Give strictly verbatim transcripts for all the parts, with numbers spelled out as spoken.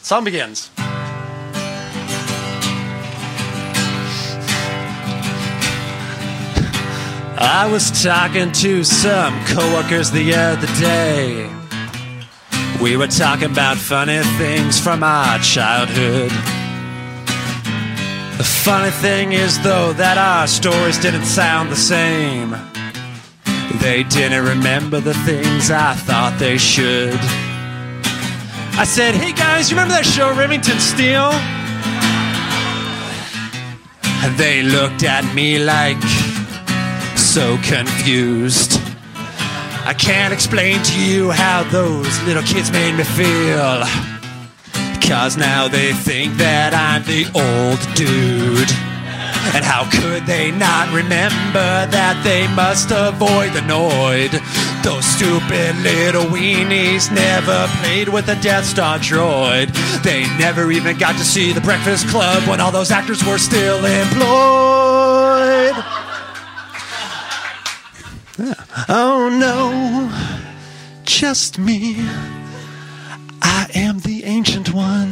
Song begins. I was talking to some coworkers the other day. We were talking about funny things from our childhood. The funny thing is, though, that our stories didn't sound the same. They didn't remember the things I thought they should. I said, hey guys, you remember that show Remington Steele? And they looked at me like so confused. I can't explain to you how those little kids made me feel, 'cause now they think that I'm the old dude. And how could they not remember that they must avoid the Noid? Those stupid little weenies never played with a Death Star droid. They never even got to see The Breakfast Club when all those actors were still employed. Oh no, just me. I am the ancient one.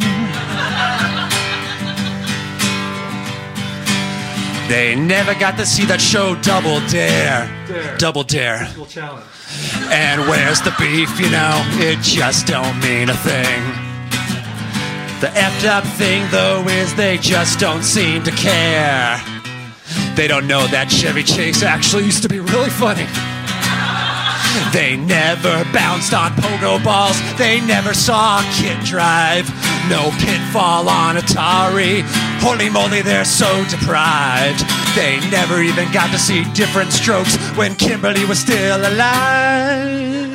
They never got to see that show Double Dare. Dare. Double Dare. Challenge. And where's the beef, you know? It just don't mean a thing. The effed up thing, though, is they just don't seem to care. They don't know that Chevy Chase actually used to be really funny. They never bounced on pogo balls. They never saw a kid drive. No Pitfall on Atari. Holy moly, they're so deprived. They never even got to see Different Strokes when Kimberly was still alive.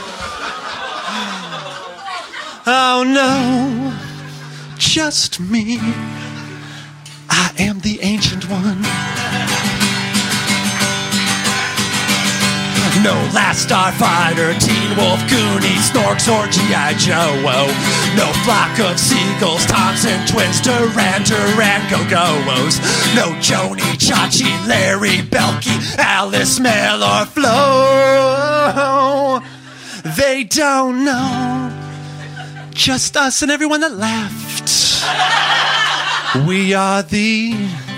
Oh no, just me. I am the ancient one. No Last Starfighter, Teen Wolf, Goonies, Snorks, or G I. Joe. No Flock of Seagulls, Thompson Twins, Duran Duran, Go-Go's. No Joni, Chachi, Larry, Belky, Alice, Mel, or Flo. They don't know. Just us and everyone that laughed. We are the